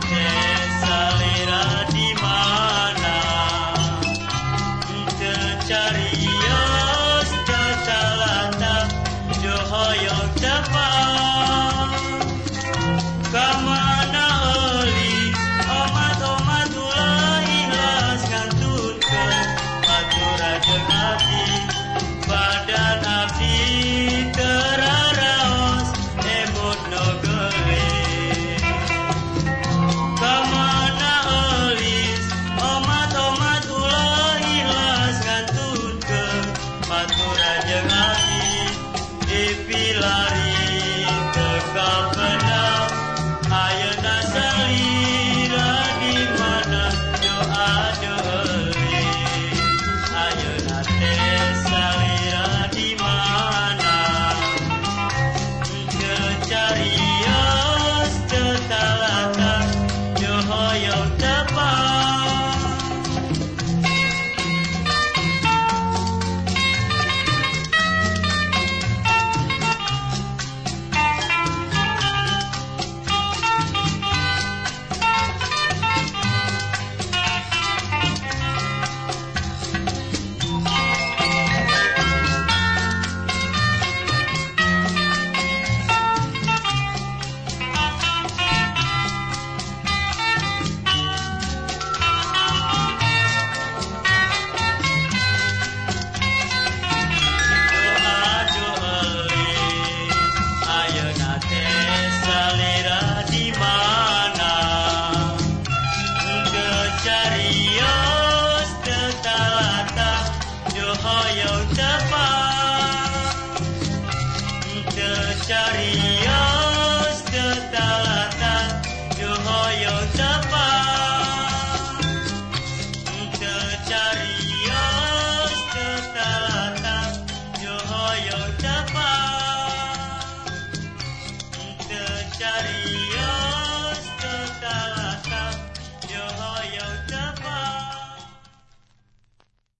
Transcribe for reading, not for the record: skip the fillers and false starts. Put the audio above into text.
teh salira di mana carios tetalata johoyong tepat kamana oli omat-omat ulah ikhlas ngantunkeun atura jeung abdi badan abdi teraraos emut no gelis kamana eulis omat-omat ulah ikhlas ngantunkeun atura jeung abdi dipilari teu benar ayeuna salira di mana doa deui ayeuna teh salira di mana teu carios teu talata teu hoyong tepat. Carios tetalata johoyong tepat teu cari